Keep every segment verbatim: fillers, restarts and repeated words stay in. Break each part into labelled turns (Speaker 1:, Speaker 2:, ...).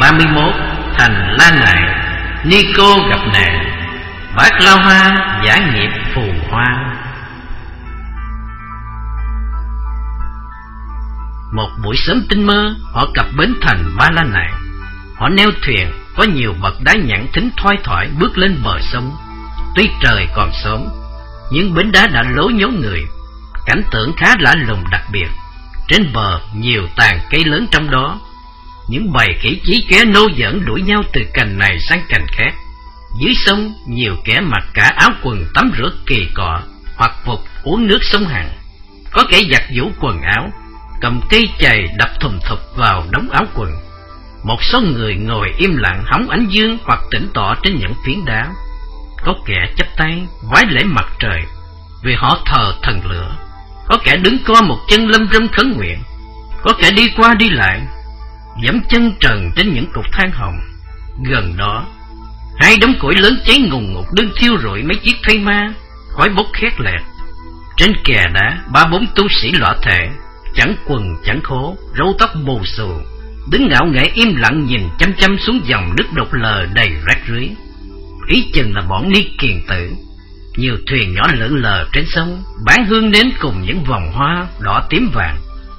Speaker 1: ba mươi mốt. Thành La Nạn, Nico gặp nạn, Bác La Hoa giả nghiệp phù hoa. Một buổi sớm tinh mơ, họ cập bến thành Ba La Nạn. Họ neo thuyền, có nhiều bậc đá nhẵn thính thoai thoải bước lên bờ sông. Tuy trời còn sớm, nhưng bến đá đã lố nhố người. Cảnh tượng khá lạ lùng đặc biệt. Trên bờ nhiều tàn cây lớn, trong đó những bầy khỉ chí chóe nô giỡn đuổi nhau từ cành này sang cành khác. Dưới sông nhiều kẻ mặc cả áo quần tắm rửa kỳ cọ, hoặc phục uống nước sông Hằng. Có kẻ giặt giũ quần áo, cầm cây chày đập thùm thụp vào đống áo quần. Một số người ngồi im lặng hóng ánh dương hoặc tĩnh tọa trên những phiến đá. Có kẻ chắp tay vái lễ mặt trời, vì họ thờ thần lửa. Có kẻ đứng co một chân lâm râm khấn nguyện. Có kẻ đi qua đi lại, giẫm chân trần trên những cục than hồng. Gần đó, hai đống củi lớn cháy ngùn ngụt đương thiêu rụi mấy chiếc thây ma, khói bốc khét lẹt. Trên kè đá, ba bốn tu sĩ lõa thể, chẳng quần chẳng khố, râu tóc bù xù, đứng ngạo nghễ im lặng nhìn chăm chăm xuống dòng nước đục lờ đầy rác rưới. Ý chừng là bọn ni kiền tử. Nhiều thuyền nhỏ lượn lờ trên sông, bán hương nến cùng những vòng hoa đỏ tím vàng.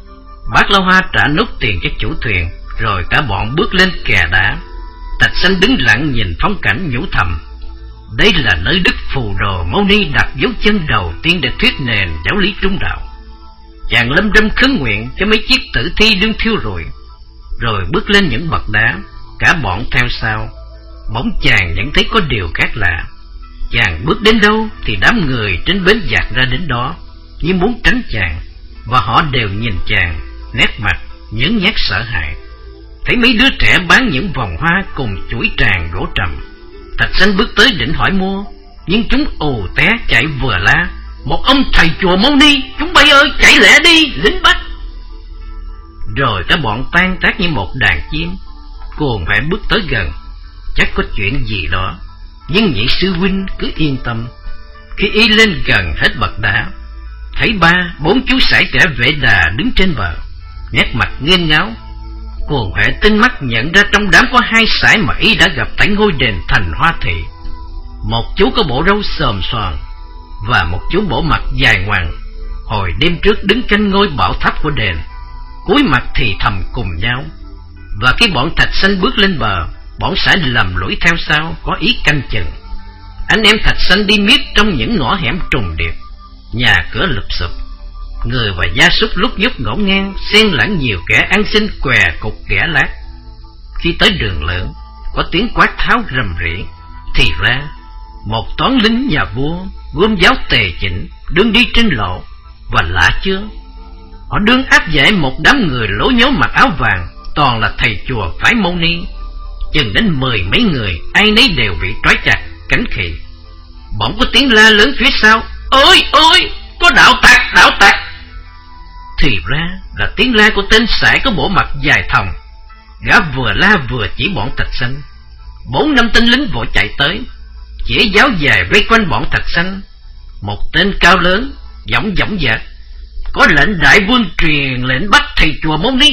Speaker 1: Bác La Hoa trả nốt tiền cho chủ thuyền, rồi cả bọn bước lên kè đá. Thạch Sanh đứng lặng nhìn phong cảnh nhủ thầm: đây là nơi Đức Phù Đồ Mâu Ni đặt dấu chân đầu tiên để thuyết nền giáo lý trung đạo. Chàng lâm râm khấn nguyện cho mấy chiếc tử thi đương thiêu rụi, rồi bước lên những bậc đá, cả bọn theo sau. Bỗng chàng nhận thấy có điều khác lạ. Chàng bước đến đâu thì đám người trên bến dạt ra đến đó, như muốn tránh chàng, và họ đều nhìn chàng, nét mặt nhớn nhác sợ hãi. Thấy mấy đứa trẻ bán những vòng hoa cùng chuỗi tràng gỗ trầm, Thạch Sanh bước tới định hỏi mua, nhưng chúng ù té chạy vừa la: một ông thầy chùa Mâu Ni, chúng bay ơi, chạy lẹ đi, lính bắt! Rồi cả bọn tan tác như một đàn chim, cuồng hoảng bước tới gần. Chắc có chuyện gì đó, nhưng nhị sư huynh cứ yên tâm. Khi y lên gần hết bậc đá, thấy ba bốn chú sải trẻ vệ đà đứng trên bờ, nét mặt nghiêng ngáo. Cuồng huệ tinh mắt nhận ra trong đám có hai sải mà y đã gặp tại ngôi đền Thành Hoa Thị. Một chú có bộ râu xồm xoàm, và một chú bổ mặt dài ngoằng, hồi đêm trước đứng canh ngôi bảo tháp của đền, cúi mặt thì thầm cùng nhau. Và khi bọn Thạch Sanh bước lên bờ, bọn sải lầm lũi theo sau, có ý canh chừng. Anh em Thạch Sanh đi miết trong những ngõ hẻm trùng điệp, nhà cửa lụp xụp, người và gia súc lúc nhúc ngổn ngang, xen lẫn nhiều kẻ ăn xin què cục ghẻ lát. Khi tới đường lớn, có tiếng quát tháo rầm rĩ, thì ra một toán lính nhà vua gươm giáo tề chỉnh đương đi trên lộ. Và lạ chưa, họ đương áp giải một đám người lố nhố mặc áo vàng, toàn là thầy chùa phái Mâu Ni, chừng đến mười mấy người, ai nấy đều bị trói chặt cánh khỉ. Bỗng có tiếng la lớn phía sau: ôi ôi, có đạo tặc, đạo tặc! Thì ra là tiếng la của tên sải có bộ mặt dài thòng. Gã vừa la vừa chỉ bọn Thạch Sanh. Bốn năm tên lính vội chạy tới, chỉ giáo dài vây quanh bọn Thạch Sanh. Một tên cao lớn giọng giọng dạc: có lệnh đại vương truyền lệnh bắt thầy chùa Mâu Ni.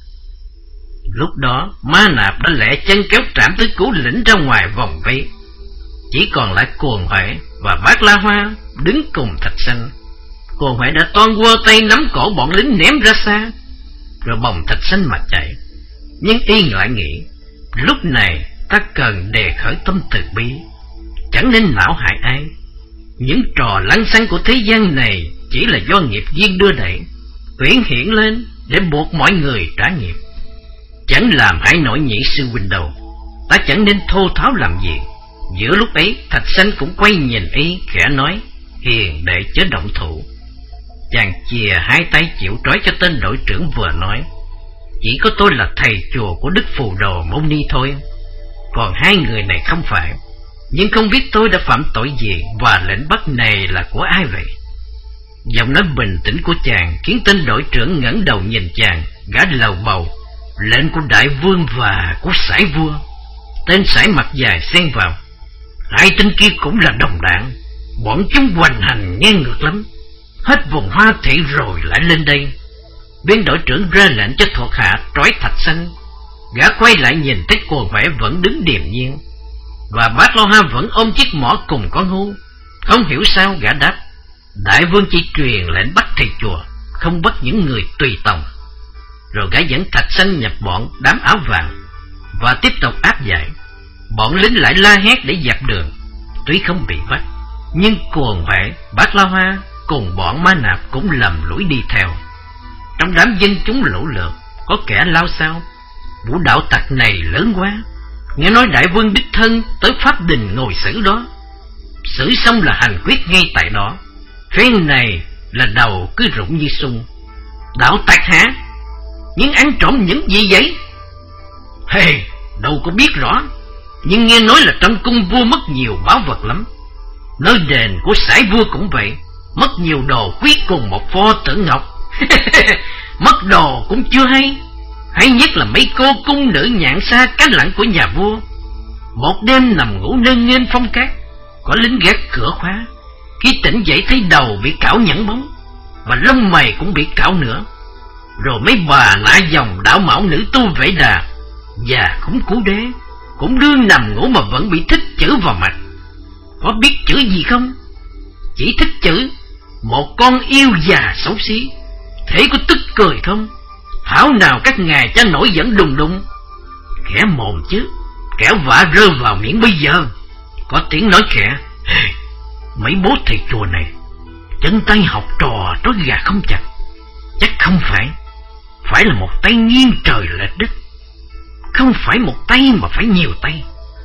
Speaker 1: Lúc đó Ma Nạp đã lẹ chân kéo Trảm Tứ Cứu lĩnh ra ngoài vòng vây. Chỉ còn lại Cuồng Huệ và Bác La Hoa đứng cùng Thạch Sanh. Cuồng Huệ đã toan quơ tay nắm cổ bọn lính ném ra xa, rồi bồng Thạch Sanh mà chạy. Nhưng y ngại nghĩ, lúc này ta cần đề khởi tâm từ bi, chẳng nên não hại ai. Những trò lăng xăng của thế gian này chỉ là do nghiệp duyên đưa đẩy, uyển hiện lên để buộc mọi người trả nghiệp. Chẳng làm hại nổi nhị sư huynh đâu, ta chẳng nên thô tháo làm gì. Giữa lúc ấy, Thạch Sanh cũng quay nhìn y, khẽ nói: hiền đệ chớ động thủ. Chàng chìa hai tay chịu trói cho tên đội trưởng vừa nói: chỉ có tôi là thầy chùa của Đức Phù Đồ Mâu Ni thôi, còn hai người này không phải. Nhưng không biết tôi đã phạm tội gì, và lệnh bắt này là của ai vậy? Giọng nói bình tĩnh của chàng khiến tên đội trưởng ngẩng đầu nhìn chàng. Gã lầu bầu: lệnh của đại vương và của sải vua. Tên sải mặt dài xen vào: hai tên kia cũng là đồng đảng, bọn chúng hoành hành ngang ngược lắm. Hết vùng Hoa Thị rồi lại lên đây. Viên đội trưởng ra lệnh cho thuộc hạ trói Thạch Sanh, Gã quay lại nhìn thấy Cuồng Huệ vẫn đứng điềm nhiên, và Bát Lao Ha vẫn ôm chiếc mõ cùng con hươu. Không hiểu sao gã đáp: đại vương chỉ truyền lệnh bắt thầy chùa, không bắt những người tùy tòng. Rồi gã dẫn Thạch Sanh nhập bọn đám áo vàng và tiếp tục áp giải. Bọn lính lại la hét để dẹp đường. Tuy không bị bắt, nhưng Cuồng Huệ, Bát Lao Ha cùng bọn Ma Nạp cũng lầm lũi đi theo. Trong đám dân chúng lũ lượt, có kẻ lao sao: vũ đạo tặc này lớn quá, nghe nói đại vương đích thân tới pháp đình ngồi xử đó. Xử xong là hành quyết ngay tại đó. Phen này là đầu cứ rụng như sung. Đạo tặc hả? Nhưng ăn trộm những gì vậy? Hey, đâu có biết rõ, nhưng nghe nói là trong cung vua mất nhiều bảo vật lắm. Nơi đền của sải vua cũng vậy, mất nhiều đồ quý cùng một pho tượng ngọc. Mất đồ cũng chưa hay, hay nhất là mấy cô cung nữ nhạn xa cánh lặng của nhà vua. Một đêm nằm ngủ nơi nghênh phong cát, có lính gác cửa khóa. Khi tỉnh dậy thấy đầu bị cạo nhẵn bóng, và lông mày cũng bị cạo nữa. Rồi mấy bà nã dòng đảo mão nữ tu Vệ Đà và khủng cú đế cũng đương nằm ngủ mà vẫn bị thích chữ vào mặt. Có biết chữ gì không? Chỉ thích chữ một con yêu già xấu xí. Thế có tức cười không? Thảo nào các ngài cho nổi giận đùng đùng. Kẻ mồm chứ, kẻo vạ rơi vào miệng bây giờ. Có tiếng nói khẽ: hey, mấy bố thầy chùa này chân tay học trò trói gà không chặt. Chắc không phải, phải là một tay nghiêng trời lệch đất. Không phải một tay mà phải nhiều tay.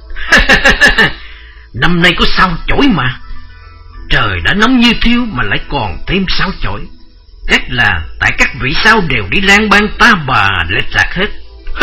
Speaker 1: Năm nay có sao chổi mà. Trời đã nóng như thiêu mà lại còn thêm sao chổi. Chắc là tại các vị sao đều đi lang bang ta bà lệch lạc hết.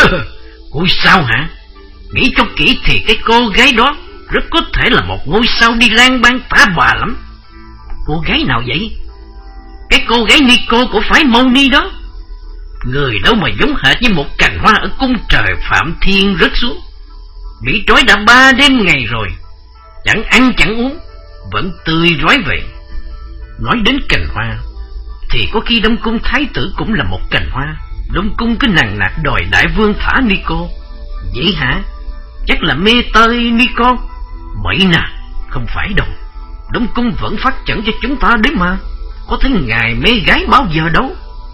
Speaker 1: Ôi sao hả? Nghĩ cho kỹ thì cái cô gái đó rất có thể là một ngôi sao đi lang bang ta bà lắm. Cô gái nào vậy? Cái cô gái Nico của phái Mâu Ni đó. Người đâu mà giống hệt như một cành hoa ở cung trời Phạm Thiên rớt xuống. Bị trói đã ba đêm ngày rồi, chẳng ăn chẳng uống, vẫn tươi rói vậy. Nói đến cành hoa thì có khi Đông Cung thái tử cũng là một cành hoa. Đông Cung cứ nằng nặc đòi đại vương thả Nico. Vậy hả? Chắc là mê tơi Nico. Bậy nè, không phải đâu. Đông Cung vẫn phát trận cho chúng ta đấy mà. Có thấy ngài mê gái bao giờ đâu.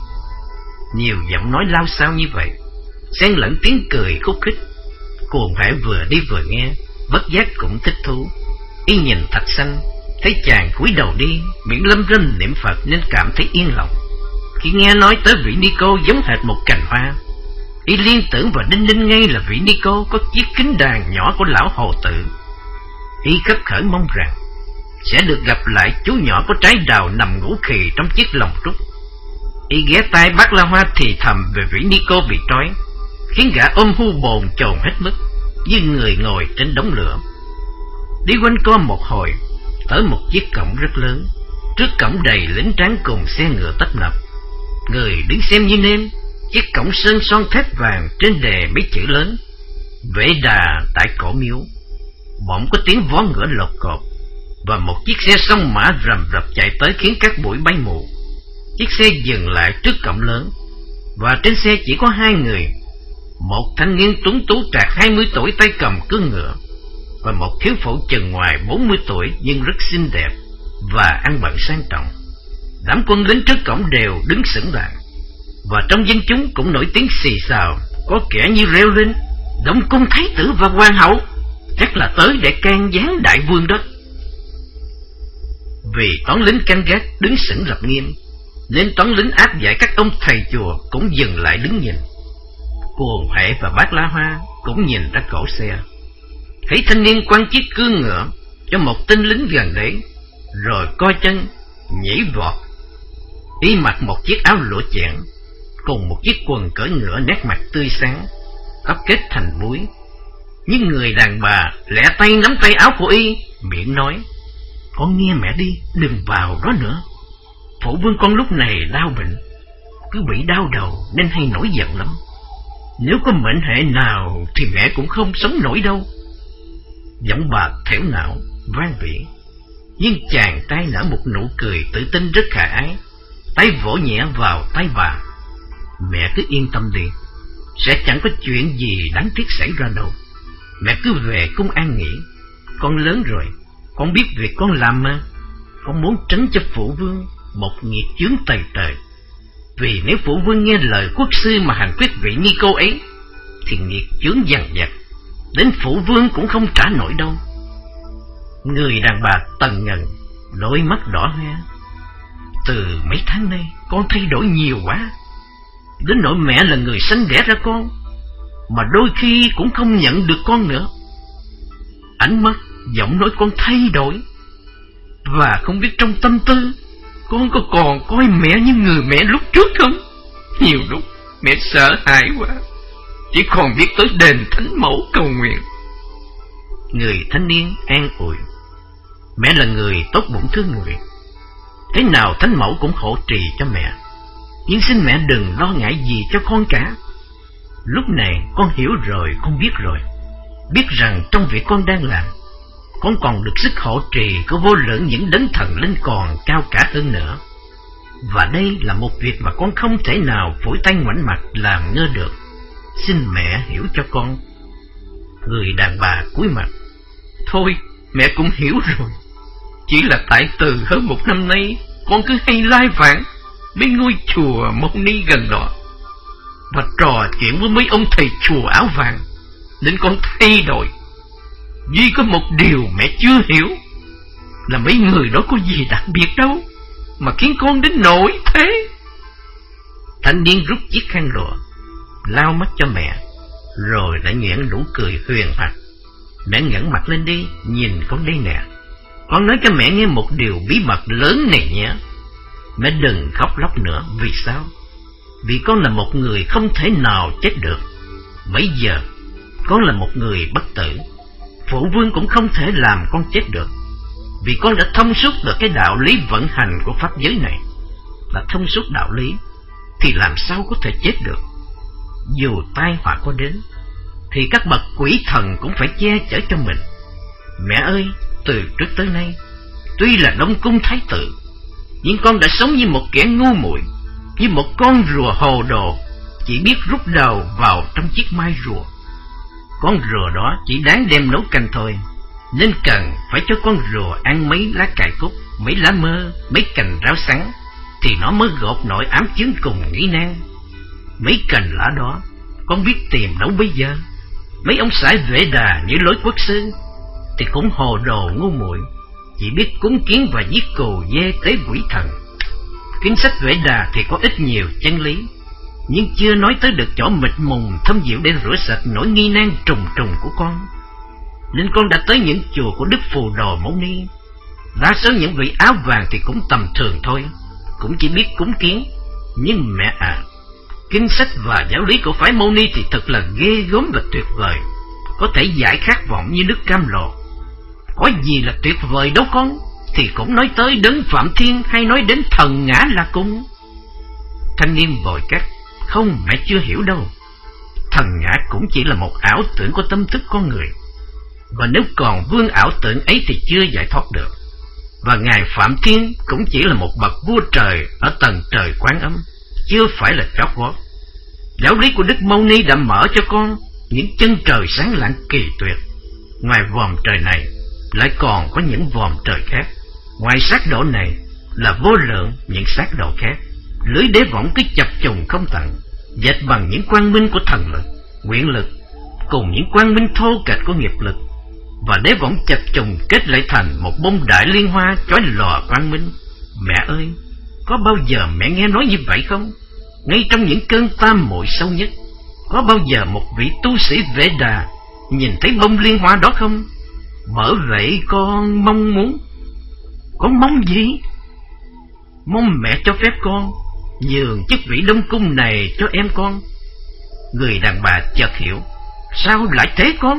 Speaker 1: Nhiều giọng nói lao sao như vậy, xen lẫn tiếng cười khúc khích. Cuồng Huệ vừa đi vừa nghe, bất giác cũng thích thú. Y nhìn Thạch Sanh, thấy chàng cúi đầu đi, miệng lâm râm niệm Phật nên cảm thấy yên lòng. Khi nghe nói tới vị Nico giống hệt một cành hoa, y liên tưởng và đinh ninh ngay là vị Nico có chiếc kính đàn nhỏ của lão Hồ Tự. Y khấp khởi mong rằng sẽ được gặp lại chú nhỏ có trái đào nằm ngủ khì trong chiếc lồng trúc. Y ghé tai Bát La Hoa thì thầm về vị Nico bị trói, khiến gã ôm hu bồn chồn hết mức, như người ngồi trên đống lửa. Đi quanh co một hồi, tới một chiếc cổng rất lớn. Trước cổng đầy lính tráng cùng xe ngựa tấp nập. Người đứng xem như nêm. Chiếc cổng sơn son thép vàng, trên đề mấy chữ lớn: Vệ Đà tại cổ miếu. Bỗng có tiếng vó ngựa lột cột, và một chiếc xe song mã rầm rập chạy tới khiến các bụi bay mù. Chiếc xe dừng lại trước cổng lớn, và trên xe chỉ có hai người. Một thanh niên tuấn tú trạc hai mươi tuổi tay cầm cương ngựa, và một thiếu phụ chừng ngoài bốn mươi tuổi nhưng rất xinh đẹp và ăn bận sang trọng. Đám quân lính trước cổng đều đứng sững lại, và trong dân chúng cũng nổi tiếng xì xào, có kẻ như reo lên: Đông Cung thái tử và hoàng hậu chắc là tới để can gián đại vương đó. Vì toán lính canh gác đứng sững lập nghiêm, nên toán lính áp giải các ông thầy chùa cũng dừng lại đứng nhìn. Cuồng Huệ và Bát La Hoa cũng nhìn ra cổ xe, thấy thanh niên quăng chiếc cương ngựa cho một tên lính gần đấy, rồi co chân nhảy vọt. Y mặc một chiếc áo lụa chẽn cùng một chiếc quần cởi ngựa, nét mặt tươi sáng, tóc kết thành búi. Nhưng người đàn bà lẹ tay nắm tay áo của y, miệng nói: Con nghe mẹ đi, đừng vào đó nữa. Phụ vương con lúc này đau bệnh, cứ bị đau đầu nên hay nổi giận lắm. Nếu có mệnh hệ nào thì mẹ cũng không sống nổi đâu. Giọng bà thẻo não, vang vỉ, nhưng chàng trai nở một nụ cười tự tin rất khả ái, tay vỗ nhẹ vào tay bà: Mẹ cứ yên tâm đi, sẽ chẳng có chuyện gì đáng tiếc xảy ra đâu. Mẹ cứ về cung an nghỉ. Con lớn rồi, con biết việc con làm mà. Con muốn tránh cho phụ vương một nghiệt chướng tày trời. Vì nếu phụ vương nghe lời quốc sư mà hành quyết vị ni cô ấy, thì nghiệt chướng dằn vặt, đến phụ vương cũng không trả nổi đâu. Người đàn bà tần ngần, đôi mắt đỏ hoe. Từ mấy tháng nay con thay đổi nhiều quá, đến nỗi mẹ là người sinh đẻ ra con mà đôi khi cũng không nhận được con nữa. Ánh mắt, giọng nói con thay đổi, và không biết trong tâm tư con có còn coi mẹ như người mẹ lúc trước không? Nhiều lúc mẹ sợ hãi quá, chỉ còn biết tới đền thánh mẫu cầu nguyện. Người thanh niên an ủi. Mẹ là người tốt bụng thương người, thế nào thánh mẫu cũng hộ trì cho mẹ. Nhưng xin mẹ đừng lo ngại gì cho con cả. Lúc này con hiểu rồi, con biết rồi. Biết rằng trong việc con đang làm, con còn được sức hộ trì của vô lượng những đấng thần linh còn cao cả hơn nữa. Và đây là một việc mà con không thể nào phủi tay ngoảnh mặt làm ngơ được. Xin mẹ hiểu cho con. Người đàn bà cúi mặt. Thôi, mẹ cũng hiểu rồi. Chỉ là tại từ hơn một năm nay con cứ hay lai vãng mấy ngôi chùa Mâu Ni gần đó và trò chuyện với mấy ông thầy chùa áo vàng, nên con thay đổi. Duy có một điều mẹ chưa hiểu là mấy người đó có gì đặc biệt đâu mà khiến con đến nỗi thế. Thanh niên rút chiếc khăn lụa lau mắt cho mẹ, rồi lại nhoẻn nụ cười huyền hoặc. Mẹ ngẩng mặt lên đi, nhìn con đây nè. Con nói cho mẹ nghe một điều bí mật lớn này nhé. Mẹ đừng khóc lóc nữa. Vì sao? Vì con là một người không thể nào chết được. Bây giờ con là một người bất tử. Phụ vương cũng không thể làm con chết được, vì con đã thông suốt được cái đạo lý vận hành của pháp giới này. Là thông suốt đạo lý thì làm sao có thể chết được. Dù tai họa có đến thì các bậc quỷ thần cũng phải che chở cho mình. Mẹ ơi, từ trước tới nay, tuy là Đông Cung thái tử, nhưng con đã sống như một kẻ ngu muội, như một con rùa hồ đồ, chỉ biết rút đầu vào trong chiếc mai rùa. Con rùa đó chỉ đáng đem nấu canh thôi, nên cần phải cho con rùa ăn mấy lá cải cúc, mấy lá mơ, mấy cành rau sắn, thì nó mới gột nổi ám chướng cùng nghĩ nan. Mấy cành lá đó con biết tìm đâu bây giờ? Mấy ông sải Vệ Đà như lối quốc sư thì cũng hồ đồ ngu muội, chỉ biết cúng kiến và giết cừu dê tế quỷ thần. Kinh sách Vệ Đà thì có ít nhiều chân lý, nhưng chưa nói tới được chỗ mịt mùng thâm diệu để rửa sạch nỗi nghi nan trùng trùng của con. Nên con đã tới những chùa của Đức Phù Đồ Mâu Ni. Đa số những vị áo vàng thì cũng tầm thường thôi, cũng chỉ biết cúng kiến. Nhưng mẹ à, kinh sách và giáo lý của phái Mâu Ni thì thật là ghê gớm và tuyệt vời, có thể giải khát vọng như nước cam lồ. Có gì là tuyệt vời đâu con, thì cũng nói tới đấng Phạm Thiên hay nói đến thần ngã là cùng. Thanh niên vội cắt. Không, mẹ chưa hiểu đâu. Thần ngã cũng chỉ là một ảo tưởng của tâm thức con người, và nếu còn vương ảo tưởng ấy thì chưa giải thoát được. Và ngài Phạm Thiên cũng chỉ là một bậc vua trời ở tầng trời Quán Âm, chưa phải là chót vót. Giáo lý của Đức Mâu Ni đã mở cho con những chân trời sáng lạng kỳ tuyệt. Ngoài vòm trời này lại còn có những vòm trời khác. Ngoài sát độ này là vô lượng những sát độ khác. Lưới đế võng cứ chập trùng không tận, dệt bằng những quang minh của thần lực, nguyện lực, cùng những quang minh thô kệch của nghiệp lực, và đế võng chập trùng kết lại thành một bông đại liên hoa chói lòa quang minh. Mẹ ơi, có bao giờ mẹ nghe nói như vậy không? Ngay trong những cơn tam muội sâu nhất, có bao giờ một vị tu sĩ Vệ Đà nhìn thấy bông liên hoa đó không? Bởi vậy con mong muốn. Con mong gì? Mong mẹ cho phép con nhường chức vị Đông Cung này cho em con. Người đàn bà chợt hiểu. Sao lại thế con?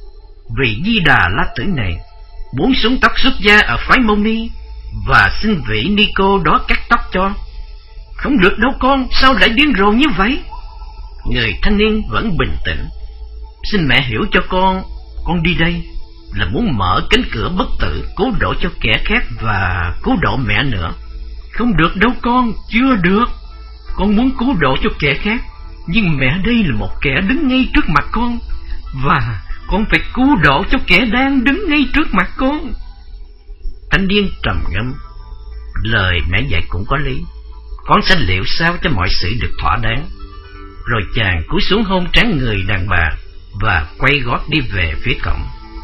Speaker 1: Vì Di Đà La Tử này muốn xuống tóc xuất gia ở phái Mâu Ni, và xin vị ni cô đó cắt tóc cho. Không được đâu con, sao lại điên rồ như vậy? Người thanh niên vẫn bình tĩnh. Xin mẹ hiểu cho con, con đi đây là muốn mở cánh cửa bất tử, cứu độ cho kẻ khác và cứu độ mẹ nữa. Không được đâu con, chưa được. Con muốn cứu độ cho kẻ khác, Nhưng mẹ đây là một kẻ đứng ngay trước mặt con, và con phải cứu độ cho kẻ đang đứng ngay trước mặt con. Thanh niên trầm ngâm. Lời mẹ dạy cũng có lý. Con sẽ liệu sao cho mọi sự được thỏa đáng. Rồi chàng cúi xuống hôn trán người đàn bà và quay gót đi về phía cổng.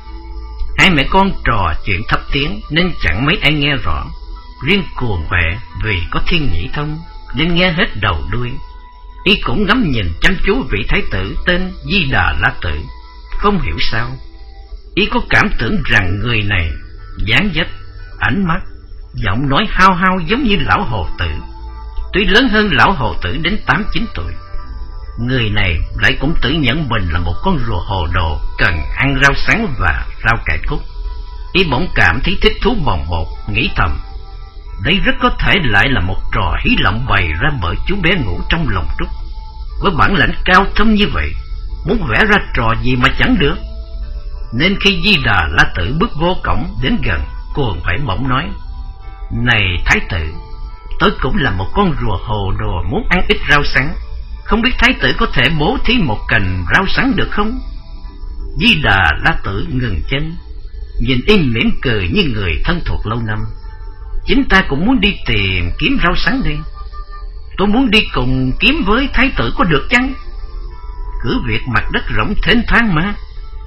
Speaker 1: Hai mẹ con trò chuyện thấp tiếng nên chẳng mấy ai nghe rõ. Riêng Cuồng Huệ vì có thiên nhĩ thông nên nghe hết đầu đuôi. Y cũng ngắm nhìn chăm chú vị thái tử tên Di Đà La Tử. Không hiểu sao Y có cảm tưởng rằng người này dáng dấp, ánh mắt, giọng nói hao hao giống như lão hồ tử. Tuy lớn hơn lão hồ tử đến tám chín tuổi, người này lại cũng tự nhận mình là một con rùa hồ đồ cần ăn rau sáng và rau cải cúc. Y bỗng cảm thấy thích thú bồng bột, nghĩ thầm: đây rất có thể lại là một trò hí lộng bày ra bởi chú bé ngủ trong lòng trúc. Với bản lãnh cao thâm như vậy, muốn vẽ ra trò gì mà chẳng được. Nên khi Di Đà La Tử bước vô cổng đến gần, Cuồng Huệ bỗng nói: này thái tử, tôi cũng là một con rùa hồ đồ muốn ăn ít rau sắn. Không biết thái tử có thể bố thí một cành rau sắn được không? Di Đà La Tử ngừng chân, nhìn im mỉm cười như người thân thuộc lâu năm. Chính ta cũng muốn đi tìm kiếm rau sắn đây. Tôi muốn đi cùng kiếm với thái tử có được chăng? Cứ việc mặt đất rộng thênh thoáng mà.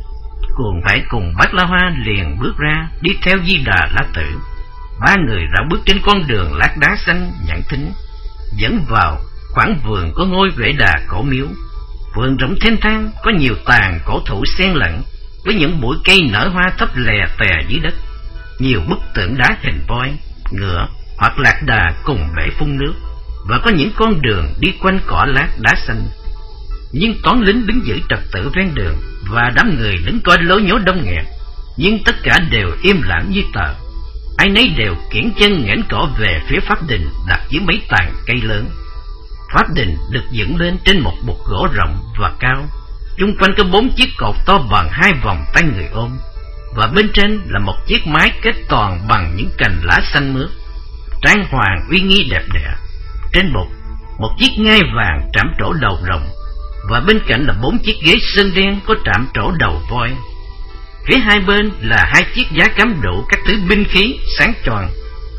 Speaker 1: Cuồng Huệ cùng Bát La Hoa liền bước ra đi theo Di Đà La Tử. Ba người rảo bước trên con đường lát đá xanh nhẵn thính, dẫn vào khoảng vườn có ngôi Vệ Đà cổ miếu. Vườn rộng thênh thang, có nhiều tàn cổ thụ xen lẫn với những bụi cây nở hoa thấp lè tè dưới đất. Nhiều bức tượng đá hình voi, ngựa hoặc lạc đà cùng bể phun nước, và có những con đường đi quanh cỏ lát đá xanh. Nhưng toán lính đứng giữ trật tự ven đường và đám người đứng coi lối nhố đông nghẹt, nhưng tất cả đều im lặng như tờ. Ai nấy đều kiễng chân nghển cỏ về phía pháp đình đặt dưới mấy tàn cây lớn. Pháp đình được dựng lên trên một bục gỗ rộng và cao, chung quanh có bốn chiếc cột to bằng hai vòng tay người ôm, và bên trên là một chiếc mái kết toàn bằng những cành lá xanh mướt, trang hoàng uy nghi đẹp đẽ. Trên bục một chiếc ngai vàng trảm trổ đầu rồng, và bên cạnh là bốn chiếc ghế sơn đen có trảm trổ đầu voi. Phía hai bên là hai chiếc giá cắm đủ các thứ binh khí sáng choang.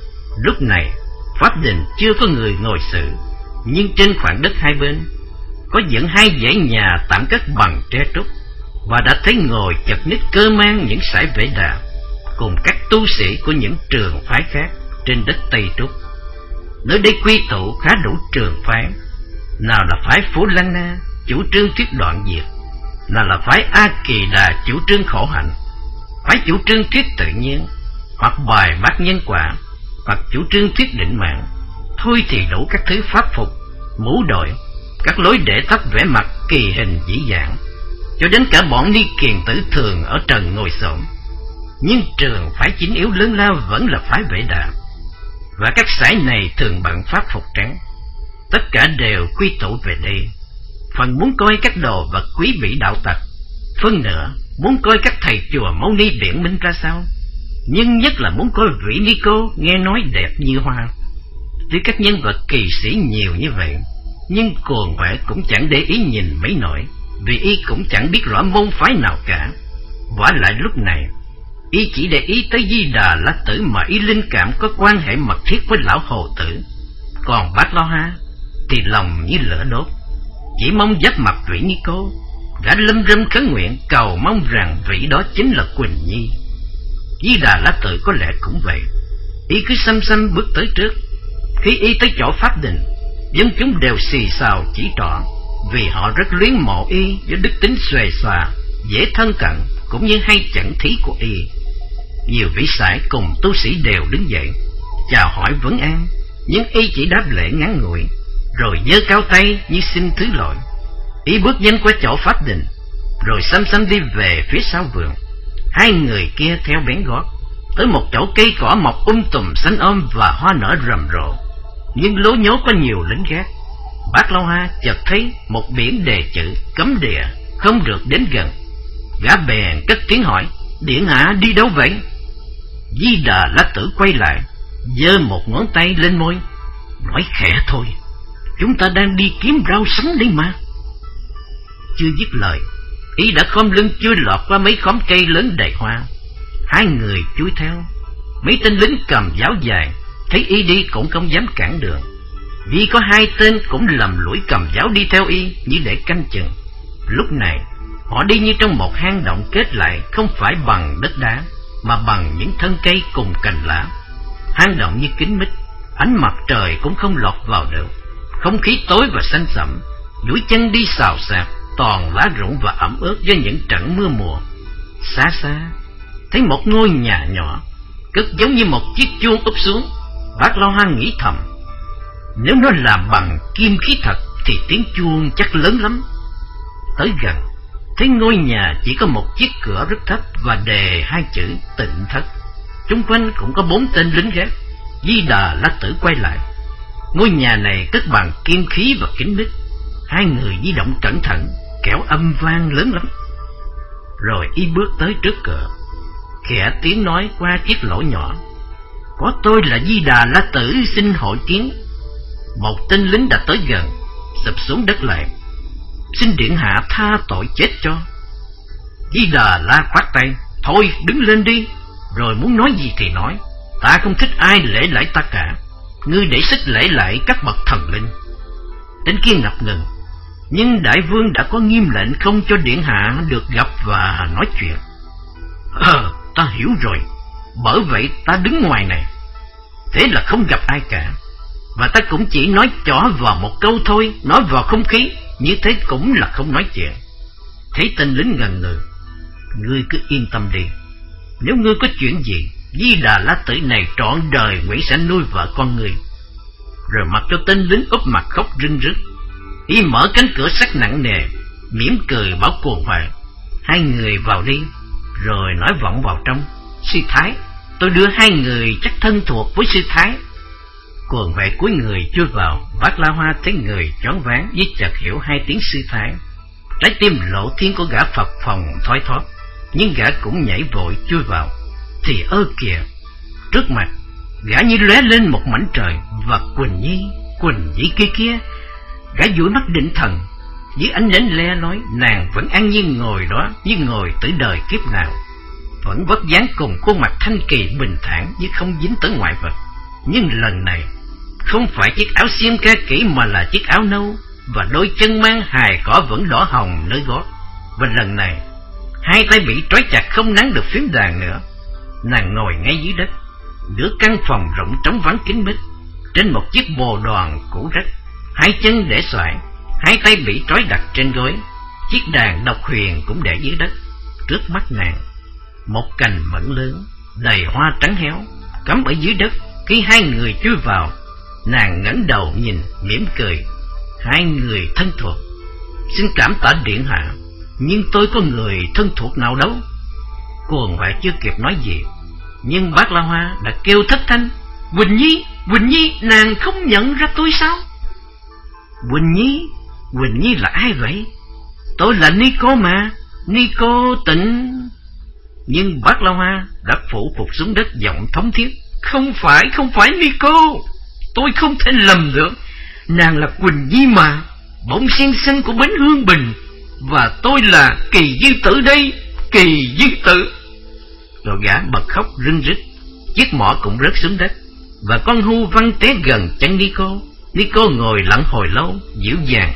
Speaker 1: Lúc này pháp đình chưa có người ngồi sự, nhưng trên khoảng đất hai bên có dựng hai dãy nhà tạm cất bằng tre trúc, và đã thấy ngồi chật ních cơ man những sải Vệ Đà cùng các tu sĩ của những trường phái khác trên đất Tây Trúc. Nơi đây quy tụ khá đủ trường phái, nào là phái Phú Lăng Na chủ trương thuyết đoạn diệt, nào là phái A Kỳ Đà chủ trương khổ hạnh, phái chủ trương thuyết tự nhiên, hoặc bài bác nhân quả, hoặc chủ trương thuyết định mạng. Thôi thì đủ các thứ pháp phục, mũ đội, các lối để tóc vẽ mặt kỳ hình dĩ dạng, cho đến cả bọn ni kiền tử thường ở trần ngồi xổm. Nhưng trường phái chính yếu lớn lao vẫn là phái Vệ Đà, và các sải này thường bận pháp phục trắng. Tất cả đều quy tụ về đây, phần muốn coi các đồ vật quý vị đạo tặc, phân nửa muốn coi các thầy chùa mâu ni biện minh ra sao, nhưng nhất là muốn coi vị ni cô nghe nói đẹp như hoa. Tuy các nhân vật kỳ sĩ nhiều như vậy, nhưng Cuồng Huệ cũng chẳng để ý nhìn mấy nổi, vì y cũng chẳng biết rõ môn phái nào cả. Vả lại lúc này y chỉ để ý tới Di Đà La Tử mà y linh cảm có quan hệ mật thiết với lão hồ tử. Còn Bát La Hoa thì lòng như lửa đốt, chỉ mong giáp mặt vị ni cô. Gã lâm râm khấn nguyện cầu mong rằng vị đó chính là Quỳnh Nhi. Di Đà La Tử có lẽ cũng vậy. Y cứ xăm xăm bước tới trước. Khi y tới chỗ pháp đình, dân chúng đều xì xào chỉ trỏ, vì họ rất luyến mộ y với đức tính xuề xòa, dễ thân cận cũng như hay chẩn thí của y. Nhiều vị sải cùng tu sĩ đều đứng dậy chào hỏi vấn an, nhưng y chỉ đáp lễ ngắn ngủi, rồi giơ cao tay như xin thứ lỗi. Y bước nhanh qua chỗ pháp đình, rồi xăm xăm đi về phía sau vườn. Hai người kia theo bén gót tới một chỗ cây cỏ mọc um tùm xanh om và hoa nở rầm rộ, nhưng lố nhố có nhiều lính gác. Bát La Hoa chợt thấy một biển đề chữ cấm địa, không được đến gần. Gã bèn cất tiếng hỏi: điện hạ đi đâu vậy? Di Đà La Tử quay lại, giơ một ngón tay lên môi, nói khẽ thôi: chúng ta đang đi kiếm rau sắn đi mà. chưa dứt lời, y đã khom lưng chui lọt qua mấy khóm cây lớn đầy hoa. Hai người chui theo. Mấy tên lính cầm giáo dài thấy y đi cũng không dám cản đường, vì có hai tên cũng lầm lũi cầm giáo đi theo y như để canh chừng. Lúc này họ đi như trong một hang động kết lại, không phải bằng đất đá mà bằng những thân cây cùng cành lá. Hang động như kín mít, ánh mặt trời cũng không lọt vào được. Không khí tối và xanh sẫm, duỗi chân đi xào xạc, toàn lá rụng và ẩm ướt do những trận mưa mùa. Xa xa thấy một ngôi nhà nhỏ, cất giống như một chiếc chuông úp xuống. Bác Lo Hoa nghĩ thầm, nếu nó làm bằng kim khí thật thì tiếng chuông chắc lớn lắm. Tới gần thấy ngôi nhà chỉ có một chiếc cửa rất thấp và đề hai chữ Tịnh Thất. Xung quanh cũng có bốn tên lính gác. Di Đà La Tử quay lại. Ngôi nhà này cất bằng kim khí và kín mít. Hai người di động cẩn thận, kẻo âm vang lớn lắm. Rồi y bước tới trước cửa, khẽ tiếng nói qua chiếc lỗ nhỏ, có tôi là Di Đà La Tử xin hội kiến. Một tên lính đã tới gần, sụp xuống đất lại, xin điện hạ tha tội chết cho. Di Đà La khoát tay, thôi đứng lên đi, rồi muốn nói gì thì nói, ta không thích ai lễ lãi ta cả, ngươi để xích lễ lại các bậc thần linh. Tên kia ngập ngừng, nhưng đại vương đã có nghiêm lệnh không cho điện hạ được gặp và nói chuyện. Ờ, ta hiểu rồi, bởi vậy ta đứng ngoài này. Thế là không gặp ai cả, và ta cũng chỉ nói chỏ vào một câu thôi, nói vào không khí, như thế cũng là không nói chuyện. Thấy tên lính ngần ngừ, ngươi cứ yên tâm đi, nếu ngươi có chuyện gì, Di Đà La Tử này trọn đời nguyện sẽ nuôi vợ con ngươi. Rồi mặc cho tên lính úp mặt khóc rưng rức. Y mở cánh cửa sắt nặng nề, mỉm cười bảo Cuồng Huệ, hai người vào đi. Rồi nói vọng vào trong, sư thái, tôi đưa hai người chắc thân thuộc với sư thái. Cuồng Huệ cúi người chui vào. Bác La Hoa thấy người choáng váng với chợt hiểu hai tiếng sư thái. Trái tim lộ thiên của gã phập phồng thoi thóp, nhưng gã cũng nhảy vội chui vào. Thì ơ kìa, trước mặt gã như lóe lên một mảnh trời, và Quỳnh Nhi, Quỳnh Nhi kia kia. Gã dụi mắt định thần, dưới ánh nến le lói, nàng vẫn an nhiên ngồi đó như ngồi từ đời kiếp nào, vẫn vóc dáng cùng khuôn mặt thanh kỳ bình thản như không dính tới ngoại vật. Nhưng lần này không phải chiếc áo xiêm ca kỹ mà là chiếc áo nâu, và đôi chân mang hài cỏ vẫn đỏ hồng nơi gót. Và lần này hai tay bị trói chặt không nắn được phím đàn nữa. Nàng ngồi ngay dưới đất, giữa căn phòng rộng trống vắng kín mít, trên một chiếc bồ đoàn cũ rách, hai chân để xoài, hai tay bị trói đặt trên gối. Chiếc đàn độc huyền cũng để dưới đất. Trước mắt nàng một cành mận lớn đầy hoa trắng héo cắm ở dưới đất. Khi hai người chui vào, nàng ngẩng đầu nhìn mỉm cười, hai người thân thuộc. Xin cảm tạ điện hạ, nhưng tôi có người thân thuộc nào đâu. Cuồng Huệ chưa kịp nói gì, nhưng bác La Hoa đã kêu thất thanh, Quỳnh Nhi, Quỳnh Nhi, nàng không nhận ra tôi sao? Quỳnh Nhi, Quỳnh Nhi là ai vậy? Tôi là Nico mà, Nico Tịnh. Nhưng bác La Hoa đã phủ phục xuống đất giọng thống thiết, không phải, không phải Nico, tôi không thể lầm được. Nàng là Quỳnh Nhi mà, bóng sen xanh của bến Hương Bình, và tôi là Kỳ Dư Tử đây, Kỳ Dư Tử. Rồi gã bật khóc rưng rức, chiếc mỏ cũng rớt xuống đất, và con hươu văng té gần chân Nico. Nico ngồi lặng hồi lâu, dịu dàng.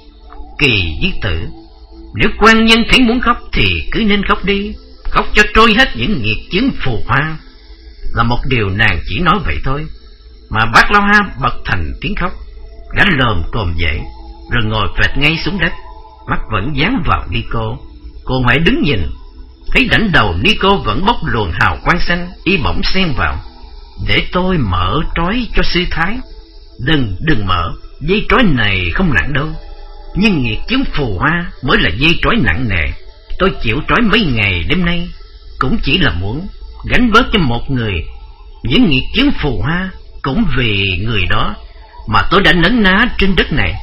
Speaker 1: Kỳ Dư Tử, nếu quan nhân thấy muốn khóc thì cứ nên khóc đi, khóc cho trôi hết những nghiệt chướng phù hoa. Là một điều nàng chỉ nói vậy thôi, mà bác La Hoa bật thành tiếng khóc. Gã lồm cồm dậy, rồi ngồi phệt ngay xuống đất, mắt vẫn dán vào Nico. Cô Huệ đứng nhìn, thấy đỉnh đầu Nico vẫn bốc luồng hào quang xanh, y bỗng xen vào, để tôi mở trói cho sư thái. Đừng, đừng mở, dây trói này không nặng đâu, nhưng nghiệt chứng phù hoa mới là dây trói nặng nề. Tôi chịu trói mấy ngày đêm nay, cũng chỉ là muốn gánh bớt cho một người những nghiệt chứng phù hoa. Cũng vì người đó mà tôi đã nấn ná trên đất này.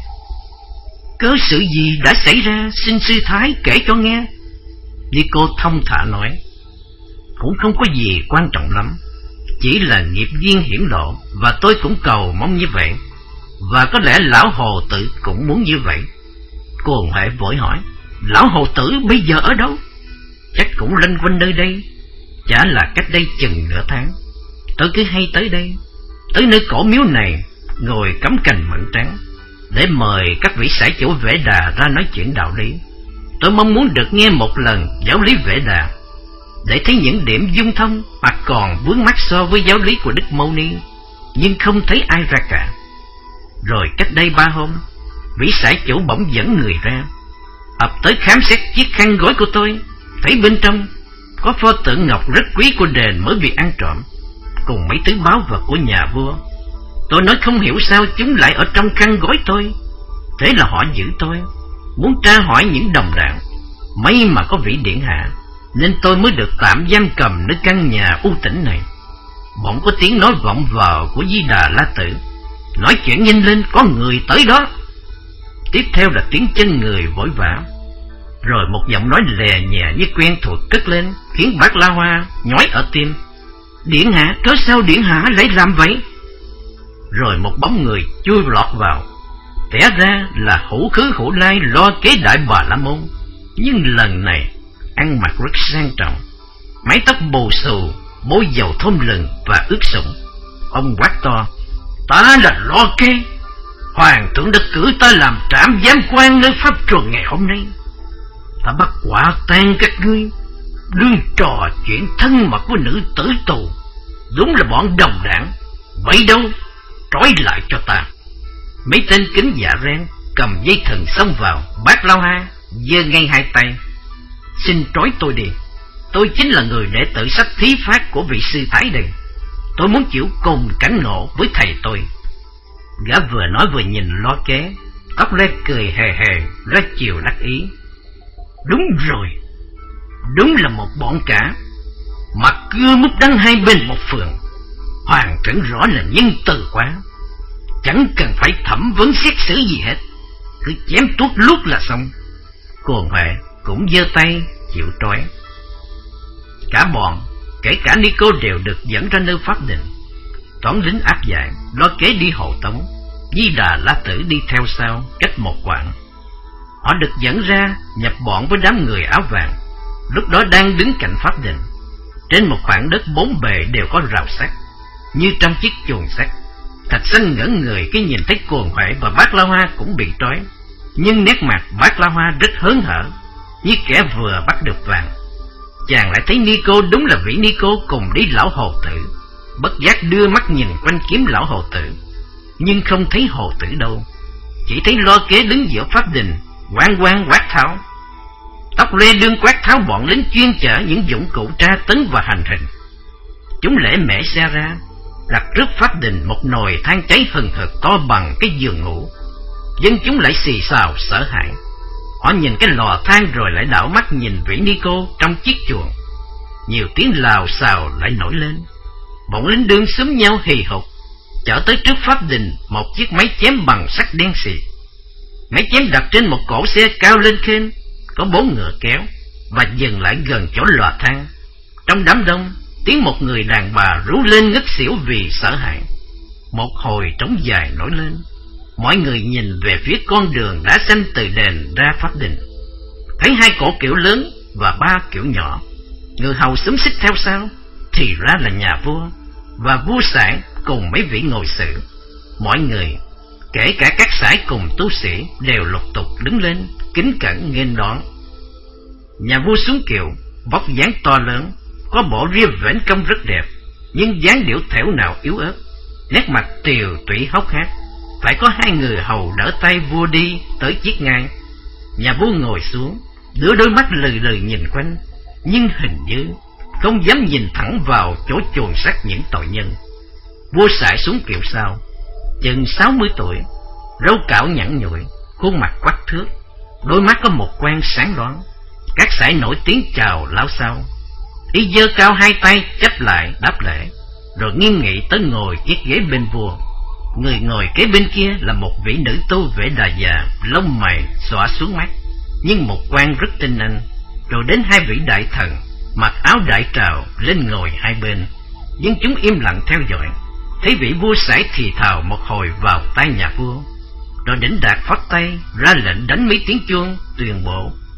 Speaker 1: Cớ sự gì đã xảy ra, xin sư thái kể cho nghe. Nico thông thả nói, cũng không có gì quan trọng lắm, chỉ là nghiệp duyên hiển lộ, và tôi cũng cầu mong như vậy, và có lẽ lão hồ tự cũng muốn như vậy. Cuồng Huệ vội hỏi, lão hồ tử bây giờ ở đâu? Chắc cũng lanh quanh nơi đây. Chả là cách đây chừng nửa tháng, tôi cứ hay tới đây, tới nơi cổ miếu này, ngồi cắm cành mận trắng, để mời các vị sãi chủ Vệ Đà ra nói chuyện đạo lý. Tôi mong muốn được nghe một lần giáo lý Vệ Đà, để thấy những điểm dung thông hoặc còn vướng mắc so với giáo lý của Đức Mâu Ni, nhưng không thấy ai ra cả. Rồi cách đây ba hôm, vị sãi chủ bỗng dẫn người ra, ập tới khám xét chiếc khăn gối của tôi, thấy bên trong có pho tượng ngọc rất quý của đền mới bị ăn trộm, cùng mấy thứ báu vật của nhà vua. Tôi nói không hiểu sao chúng lại ở trong khăn gối tôi. Thế là họ giữ tôi, muốn tra hỏi những đồng đảng. May mà có vị điện hạ, nên tôi mới được tạm giam cầm nơi căn nhà u tĩnh này. Bỗng có tiếng nói vọng vào của Di Đà La Tử: nói chuyện nhanh lên, có người tới đó. Tiếp theo là tiếng chân người vội vã. Rồi một giọng nói lè nhẹ như quen thuộc cất lên, khiến bác La Hoa nhói ở tim: điện hạ, cớ sao điện hạ lại làm vậy? Rồi một bóng người chui lọt vào, té ra là hữu khứ hữu lai Lo Kế Đại Bà La Môn. Nhưng lần này ăn mặc rất sang trọng, mái tóc bù xù, bôi dầu thơm lừng và ướt sũng. Ông quát to: ta là Lo Kế, hoàng thượng đã cử ta làm trảm giám quan nơi pháp trường ngày hôm nay. Ta bắt quả tang các ngươi đương trò chuyện thân mật với nữ tử tù, đúng là bọn đồng đảng. Vậy đâu, trói lại cho ta. Mấy tên kính dạ ren cầm dây thừng xông vào. Bác Lao Ha giơ ngay hai tay: xin trói tôi đi, tôi chính là người đệ tử sách thí phát của vị sư Thái Đình. Tôi muốn chịu cùng cảnh ngộ với thầy tôi. Gã vừa nói vừa nhìn Lo Kế, tóc le cười hề hề ra chiều đắc ý: đúng rồi, đúng là một bọn cả, mặt cưa múc đắng hai bên một phường. Hoàng thượng rõ là nhân từ quá, chẳng cần phải thẩm vấn xét xử gì hết, cứ chém tuốt lút là xong. Cuồng Huệ cũng giơ tay chịu trói. Cả bọn, kể cả Nico, đều được dẫn ra nơi pháp đình. Toán lính áp giải, Lo Kế đi hộ tống, Di Đà La Tử đi theo sau cách một quãng. Họ được dẫn ra nhập bọn với đám người áo vàng, lúc đó đang đứng cạnh pháp đình. Trên một khoảng đất bốn bề đều có rào sắt, như trong chiếc chuồng sắt. Thạch Sanh ngẩn người khi nhìn thấy Cuồng Huệ và bác La Hoa cũng bị trói, nhưng nét mặt bác La Hoa rất hớn hở, như kẻ vừa bắt được vàng. Chàng lại thấy Nico đúng là vị Nico cùng đi lão hồ tử, bất giác đưa mắt nhìn quanh kiếm lão hồ tử, nhưng không thấy hồ tử đâu. Chỉ thấy Lo Kế đứng giữa pháp đình, quang quang quát tháo. Tóc lê đương quát tháo bọn lính chuyên chở những dụng cụ tra tấn và hành hình. Chúng lễ mẻ xe ra, đặt trước pháp đình một nồi than cháy hừng hực to bằng cái giường ngủ. Dân chúng lại xì xào sợ hãi. Họ nhìn cái lò than rồi lại đảo mắt nhìn vị Nico trong chiếc chuồng. Nhiều tiếng lào xào lại nổi lên. Bọn lính đương xúm nhau hì hục, chở tới trước pháp đình một chiếc máy chém bằng sắt đen xì. Máy chém đặt trên một cỗ xe cao lên khênh, có bốn ngựa kéo, và dừng lại gần chỗ lò than. Trong đám đông, tiếng một người đàn bà rú lên ngất xỉu vì sợ hãi. Một hồi trống dài nổi lên. Mọi người nhìn về phía con đường đã xanh từ đền ra pháp đình, thấy hai cỗ kiệu lớn và ba kiệu nhỏ. Người hầu xúm xích theo sau, thì ra là nhà vua và vua sãi cùng mấy vị ngồi sự. Mọi người, kể cả các sãi cùng tu sĩ, đều lục tục đứng lên kính cẩn nghênh đón. Nhà vua xuống kiệu, vóc dáng to lớn, có bộ ria vểnh cong rất đẹp, nhưng dáng điệu thẻo nào yếu ớt, nét mặt tiều tụy hốc hác. Phải có hai người hầu đỡ tay vua đi tới chiếc ngai. Nhà vua ngồi xuống, đưa đôi mắt lừ lừ nhìn quanh, nhưng hình như không dám nhìn thẳng vào chỗ chuồng sắt những tội nhân. Vua sải xuống kiệu sau, chừng sáu mươi tuổi, râu cạo nhẵn nhụi, khuôn mặt quắc thước, đôi mắt có một quan sáng loáng. Các sải nổi tiếng chào lão sau. Y giơ cao hai tay chắp lại đáp lễ, rồi nghiêm nghị tới ngồi chiếc ghế bên vua. Người ngồi kế bên kia là một vị nữ tu Vệ Đà già, lông mày xõa xuống mắt, nhưng một quan rất tinh anh. Rồi đến hai vị đại thần mặc áo đại trào lên ngồi hai bên. Nhưng chúng im lặng theo dõi. Thấy vị vua sải thì thào một hồi vào tai nhà vua, rồi đỉnh đạt phất tay ra lệnh đánh mấy tiếng chuông tuyên bộ: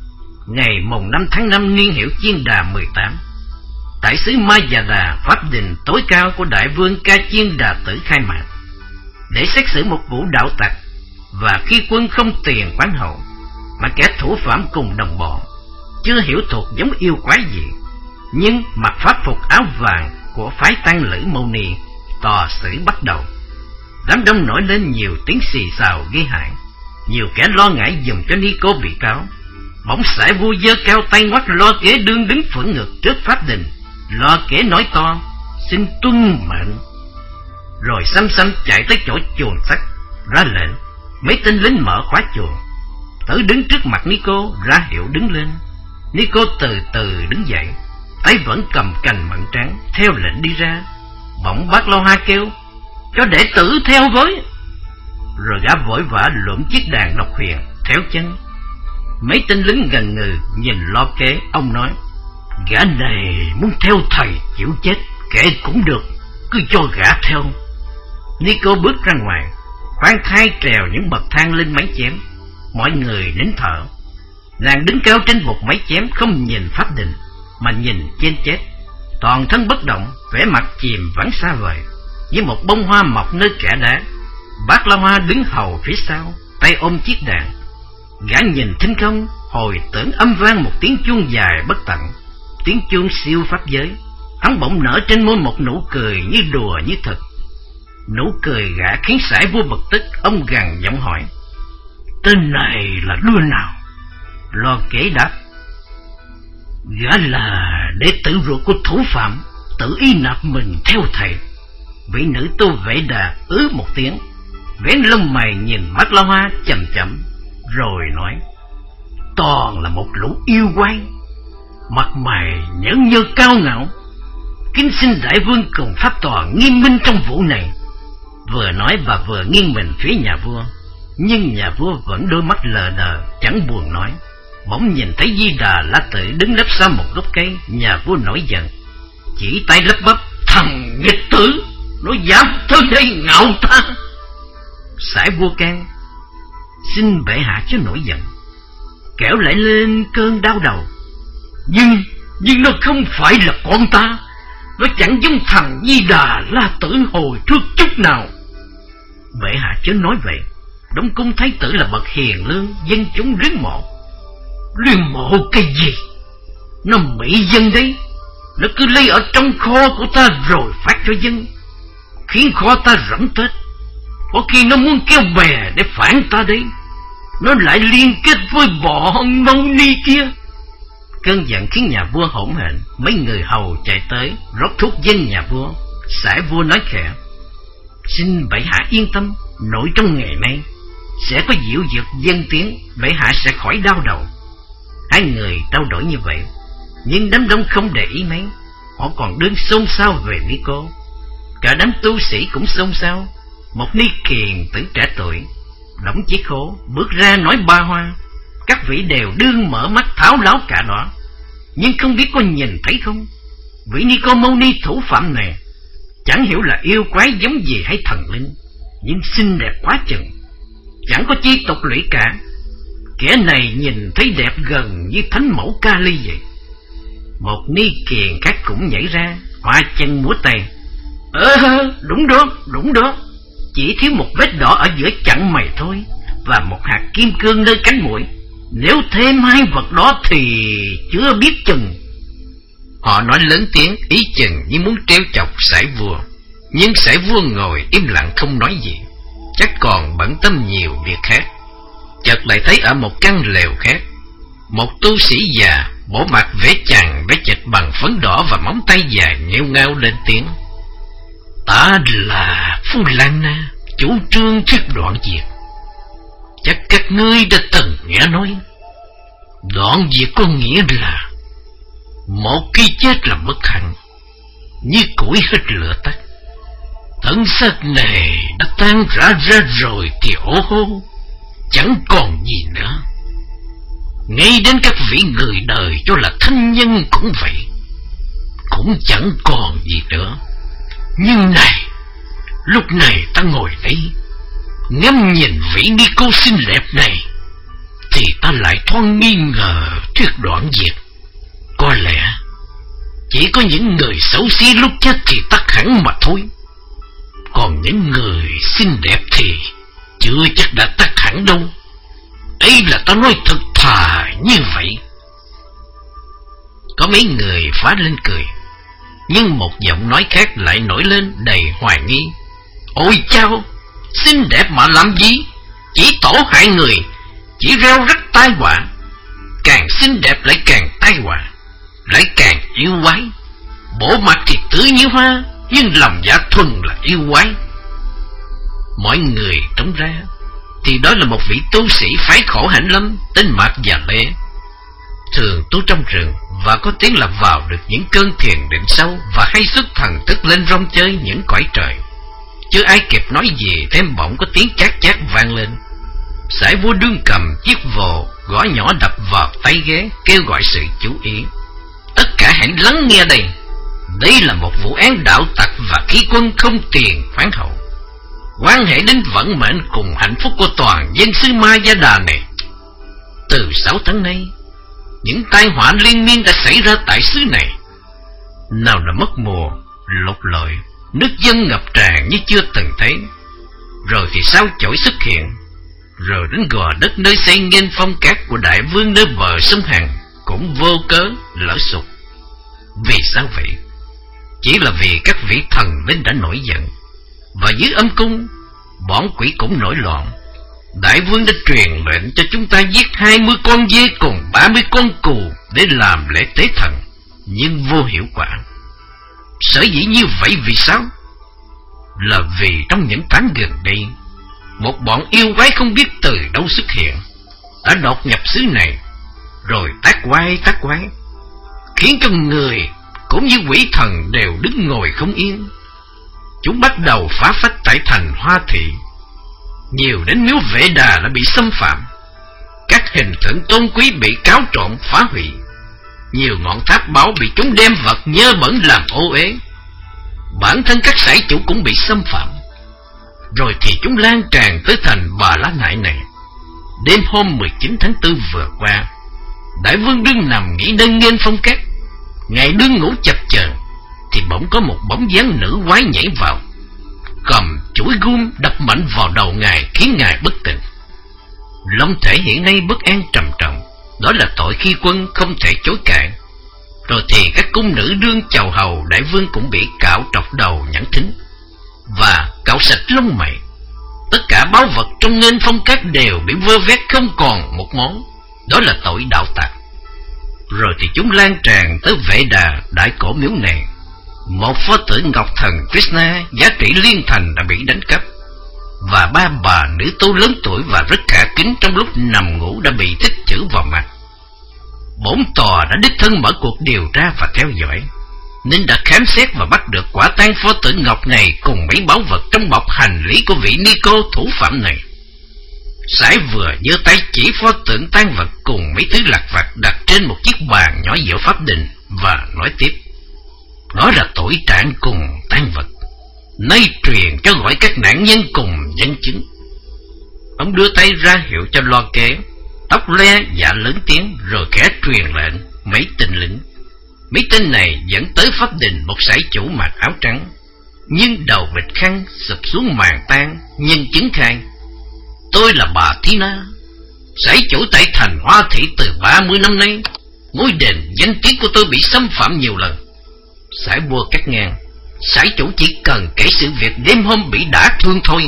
Speaker 1: ngày mùng năm tháng năm niên hiệu Chiên Đà mười tám, tại xứ Ma Già Đà, pháp đình tối cao của Đại vương Ca Chiên Đà Tử khai mạc để xét xử một vụ đạo tặc, và khi quân không tiền khoáng hậu mà kẻ thủ phạm cùng đồng bọn chưa hiểu thuộc giống yêu quái gì, nhưng mặc pháp phục áo vàng của phái Tăng Lữ Mâu Ni, tòa xử bắt đầu. Đám đông nổi lên nhiều tiếng xì xào gây hại. Nhiều kẻ lo ngại dùm cho Nico bị cáo. Bỗng sải vua giơ cao tay ngoắt Lo Kế đương đứng phượng ngực trước pháp đình. Lo Kế nói to: "Xin tuân mệnh." Rồi xăm xăm chạy tới chỗ chuồng sắt, ra lệnh. Mấy tên lính mở khóa chuồng. Tử đứng trước mặt Nico, ra hiệu đứng lên. Nico từ từ đứng dậy, tay vẫn cầm cành mận trắng, theo lệnh đi ra. Bỗng bác Lâu Ha kêu: "Cho đệ tử theo với." Rồi gã vội vã lượm chiếc đàn độc huyền theo chân. Mấy tên lính gần ngừ nhìn Lo Kế. Ông nói: "Gã này muốn theo thầy chịu chết, kệ cũng được, cứ cho gã theo." Nico bước ra ngoài, khoan thai trèo những bậc thang lên mái chém. Mọi người nín thở. Nàng đứng cao trên một mái chém, không nhìn pháp đình mà nhìn trên chết, toàn thân bất động, vẻ mặt chìm vắng xa vời, như một bông hoa mọc nơi kẽ đá. Bác La Hoa đứng hầu phía sau, tay ôm chiếc đàn. Gã nhìn thinh không, hồi tưởng âm vang một tiếng chuông dài bất tận, tiếng chuông siêu pháp giới. Hắn bỗng nở trên môi một nụ cười như đùa như thật. Nụ cười gã khiến sải vua bực tức. Ông gằn giọng hỏi: "Tên này là đứa nào?" Lo Kế đáp: "Gã là đệ tử ruột của thủ phạm, tự ý nạp mình theo thầy." Vị nữ tu Vệ Đà ứ một tiếng, vén lông mày nhìn mắt La Hoa chậm chậm, rồi nói: "Toàn là một lũ yêu quái, mặt mày nhẫn nhơ cao ngạo, kính xin đại vương cùng pháp tòa nghiêm minh trong vụ này." Vừa nói bà vừa nghiêng mình phía nhà vua, nhưng nhà vua vẫn đôi mắt lờ đờ, chẳng buồn nói. Bỗng nhìn thấy Di Đà La Tử đứng nấp sau một gốc cây. Nhà vua nổi giận, chỉ tay lắp bắp: "Thằng nghịch tử, nó dám tới đây ngạo ta!" Sải vua can: "Xin bệ hạ chứ nổi giận, kẻo lại lên cơn đau đầu. Nhưng, nhưng nó không phải là con ta. Nó chẳng giống thằng Di Đà La Tử hồi trước chút nào." Bệ hạ chớ nói vậy. Đông cung thái tử là bậc hiền lương, dân chúng riêng mộ. Riêng mộ cái gì? Nó mỹ dân đấy. Nó cứ lấy ở trong kho của ta rồi phát cho dân, khiến kho ta rỗng tết. Có khi nó muốn kéo bè để phản ta đấy, nó lại liên kết với bọn Mâu Ni kia. Cơn giận khiến nhà vua hỗn hển. Mấy người hầu chạy tới rót thuốc dân nhà vua. Sải vua nói khẽ: "Xin bệ hạ yên tâm, nội trong ngày nay sẽ có diệu dược dân tiến, bệ hạ sẽ khỏi đau đầu." Hai người trao đổi như vậy, nhưng đám đông không để ý mấy. Họ còn đứng xôn xao về Nico. Cả đám tu sĩ cũng xôn xao. Một ni kiền tử trẻ tuổi, đổng chí khố, bước ra nói ba hoa. Các vị đều đương mở mắt tháo láo cả đó, nhưng không biết có nhìn thấy không. Vị Nico Mâu Ni thủ phạm này chẳng hiểu là yêu quái giống gì hay thần linh, nhưng xinh đẹp quá chừng, chẳng có chi tục lũy cả. Kẻ này nhìn thấy đẹp gần như thánh mẫu Kali vậy. Một ni kiền khác cũng nhảy ra, hoa chân múa tay: "Ờ, đúng đó, đúng đó. Chỉ thiếu một vết đỏ ở giữa chặn mày thôi, và một hạt kim cương nơi cánh mũi. Nếu thêm hai vật đó thì chưa biết chừng." Họ nói lớn tiếng, ý chừng như muốn trêu chọc sải vua. Nhưng sải vua ngồi im lặng không nói gì, chắc còn bận tâm nhiều việc khác. Chợt lại thấy ở một căn lều khác, một tu sĩ già, bộ mặt vẽ chằng vẽ chịch bằng phấn đỏ và móng tay dài nghêu ngao lên tiếng: "Ta là Phu Lan Na, chủ trương thuyết đoạn diệt. Chắc các ngươi đã từng nghe nói. Đoạn diệt có nghĩa là một khi chết là bất hạnh, như củi hết lửa tắt. Thân xác này đã tan rã ra rồi thì ố hô, chẳng còn gì nữa. Ngay đến các vị người đời cho là thánh nhân cũng vậy, cũng chẳng còn gì nữa. Nhưng này, lúc này ta ngồi đây ngắm nhìn vị Nico xinh đẹp này, thì ta lại thoáng nghi ngờ thuyết đoạn diệt. Có lẽ chỉ có những người xấu xí lúc chết thì tắt hẳn mà thôi. Còn những người xinh đẹp thì chưa chắc đã tắt hẳn đâu. Ấy là ta nói thật thà như vậy. Có mấy người phá lên cười, nhưng một giọng nói khác lại nổi lên đầy hoài nghi. Ôi chao, xinh đẹp mà làm gì? Chỉ tổ hại người, chỉ reo rắc tai họa. Càng xinh đẹp lại càng tai họa, lại càng yêu quái. Bộ mặt thì tươi như hoa, nhưng lòng dạ thuần là yêu quái. Mọi người trông ra thì đó là một vị tu sĩ phái khổ hạnh lắm, tên Mạc Già Lê. Thường tu trong rừng và có tiếng là vào được những cơn thiền định sâu và hay xuất thần thức lên rong chơi những cõi trời. Chưa ai kịp nói gì, thêm bỗng có tiếng chát chát vang lên. Sải vua đương cầm chiếc vồ gõ nhỏ đập vào tay ghế, kêu gọi sự chú ý. Tất cả hãy lắng nghe đây. Đây là một vụ án đạo tặc và khí quân không tiền khoáng hậu, quan hệ đến vận mệnh cùng hạnh phúc của toàn dân xứ Ma Gia Đà này. Từ sáu tháng nay, những tai họa liên miên đã xảy ra tại xứ này. Nào là mất mùa, lụt lội, nước dân ngập tràn như chưa từng thấy. Rồi thì sao chổi xuất hiện, rồi đến gò đất nơi xây nghênh phong cát của đại vương nơi bờ sông Hằng cũng vô cớ lỡ sụp. Vì sao vậy? Chỉ là vì các vị thần linh đã nổi giận, và dưới âm cung bọn quỷ cũng nổi loạn. Đại vương đã truyền lệnh cho chúng ta giết hai mươi con dê cùng ba mươi con cừu để làm lễ tế thần, nhưng vô hiệu quả. Sở dĩ như vậy vì sao? Là vì trong những tháng gần đây, một bọn yêu quái không biết từ đâu xuất hiện, đã đột nhập xứ này, rồi tác quái tác quái, khiến cho người cũng như quỷ thần đều đứng ngồi không yên. Chúng bắt đầu phá phách tại thành Hoa Thị. Nhiều đến miếu Vệ Đà đã bị xâm phạm, các hình tượng tôn quý bị cáo trộn phá hủy, nhiều ngọn tháp báu bị chúng đem vật nhơ bẩn làm ô uế. Bản thân các sải chủ cũng bị xâm phạm. Rồi thì chúng lan tràn tới thành Bà La Nại này. Đêm hôm mười chín tháng tư vừa qua, đại vương đương nằm nghỉ nơi nghênh phong cát, ngài đương ngủ chập chờn, thì bỗng có một bóng dáng nữ quái nhảy vào, cầm chuỗi gươm đập mạnh vào đầu ngài, khiến ngài bất tỉnh. Long thể hiện nay bất an trầm trọng, đó là tội khi quân không thể chối cãi. Rồi thì các cung nữ đương chào hầu đại vương cũng bị cạo trọc đầu nhẵn thính và cạo sạch lông mày. Tất cả báu vật trong nghênh phong cát đều bị vơ vét không còn một món, đó là tội đạo tặc. Rồi thì chúng lan tràn tới Vệ Đà đại cổ miếu này. Một pho tượng ngọc thần Krishna giá trị liên thành đã bị đánh cắp, và ba bà nữ tu lớn tuổi và rất khả kính trong lúc nằm ngủ đã bị thích chữ vào mặt. Bổn tòa đã đích thân mở cuộc điều tra và theo dõi, nên đã khám xét và bắt được quả tang pho tượng ngọc này cùng mấy báu vật trong bọc hành lý của vị ni cô thủ phạm này. Sải vừa giơ tay chỉ pho tượng tang vật cùng mấy thứ lặt vặt đặt trên một chiếc bàn nhỏ giữa pháp đình và nói tiếp: đó là tội trạng cùng tang vật, nay truyền cho gọi các nạn nhân cùng nhân chứng. Ông đưa tay ra hiệu cho lo kế, tóc le dạ lớn tiếng, rồi khẽ truyền lệnh mấy tên lính. Mấy tên này dẫn tới pháp đình một sải chủ mặc áo trắng, nhưng đầu bịch khăn sụp xuống màn tang, nhân chứng khai: tôi là bà Thí Na, sải chủ tại thành Hoa Thị từ ba mươi năm nay. Ngôi đền danh tiếng của tôi bị xâm phạm nhiều lần. Sải vua cắt ngang: sải chủ chỉ cần kể sự việc đêm hôm bị đả thương thôi.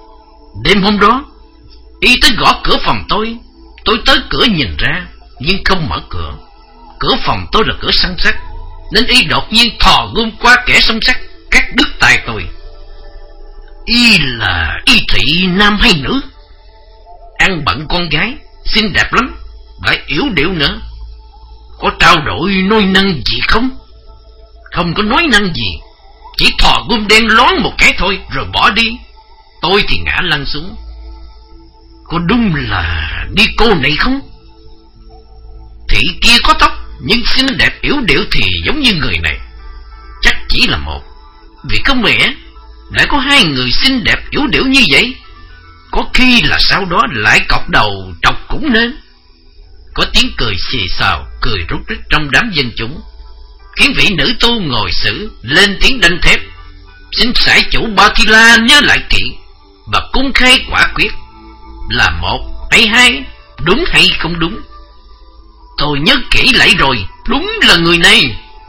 Speaker 1: Đêm hôm đó, y tới gõ cửa phòng tôi. Tôi tới cửa nhìn ra, nhưng không mở cửa. Cửa phòng tôi là cửa săn sắt, nên y đột nhiên thò gươm qua kẻ săn sắt, cắt đứt tay tôi. Y là y thị nam hay nữ? Ăn bận con gái, xinh đẹp lắm, lại yếu điệu nữa. Có trao đổi nói năng gì không? Không có nói năng gì, chỉ thò gươm đen loáng một cái thôi rồi bỏ đi. Tôi thì ngã lăn xuống. Có đúng là đi cô này không? Thị kia có tóc, nhưng xinh đẹp yếu điệu thì giống như người này. Chắc chỉ là một, vì không lẽ lại có hai người xinh đẹp yếu điệu như vậy? Có khi là sau đó lại cọc đầu trọc cũng nên. có tiếng cười xì xào, cười rút rít trong đám dân chúng, khiến vị nữ tu ngồi xử lên tiếng đanh thép: xin sải chủ Ba-thi-la nhớ lại kỹ và cung khai quả quyết là một hay hai, đúng hay không đúng. Tôi nhớ kỹ lại rồi, đúng là người này.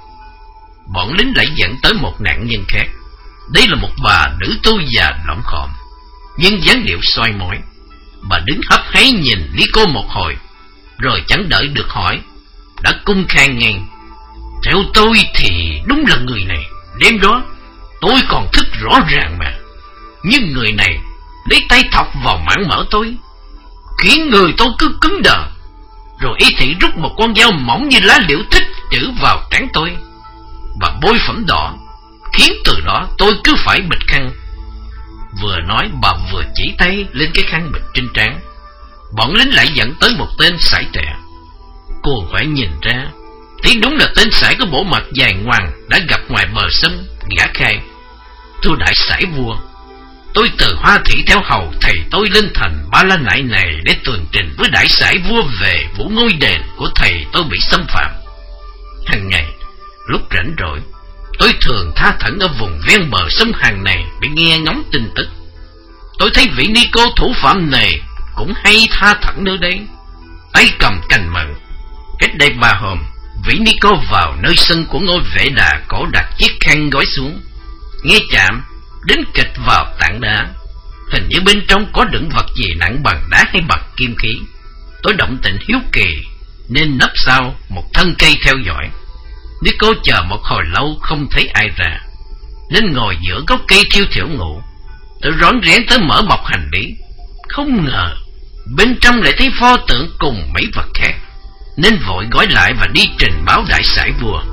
Speaker 1: Bọn lính lại dẫn tới một nạn nhân khác. Đây là một bà nữ tu già lõm khòm, nhưng dáng điệu soi mói. Bà đứng hấp háy nhìn Nico một hồi, rồi chẳng đợi được hỏi, đã cung khai ngang: theo tôi thì đúng là người này. Đêm đó tôi còn thức rõ ràng mà. Nhưng người này lấy tay thọc vào mảng mỡ tôi, khiến người tôi cứ cứng đờ. Rồi y thị rút một con dao mỏng như lá liễu thích chữ vào trán tôi, và bôi phẩm đỏ, khiến từ đó tôi cứ phải bịt khăn. Vừa nói bà vừa chỉ tay lên cái khăn bịt trên trán. Bọn lính lại dẫn tới một tên sải tệ. Cô phải nhìn ra thì đúng là tên sải có bộ mặt dài ngoằng đã gặp ngoài bờ sông. Gã khai: thưa đại sải vua, tôi từ Hoa Thị theo hầu thầy tôi lên thành Ba La Nại này để tường trình với đại sải vua về vụ ngôi đền của thầy tôi bị xâm phạm. Hàng ngày lúc rảnh rỗi, tôi thường tha thẩn ở vùng ven bờ sông Hằng này để nghe ngóng tin tức. Tôi thấy vị Nico thủ phạm này cũng hay tha thẩn nơi đây, tay cầm cành mận. Cách đây ba hôm, vị Nico vào nơi sân của ngôi vệ đà cổ đặt chiếc khăn gói xuống, nghe chạm đến kịch vào tảng đá. Hình như bên trong có đựng vật gì nặng bằng đá hay bằng kim khí. Tôi động tình hiếu kỳ nên nấp sau một thân cây theo dõi. Nico chờ một hồi lâu không thấy ai ra, nên ngồi giữa gốc cây thiêu thiểu ngủ. Tôi rón rén tới mở bọc hành lý. Không ngờ bên trong lại thấy pho tượng cùng mấy vật khác, nên vội gói lại và đi trình báo đại sải vua.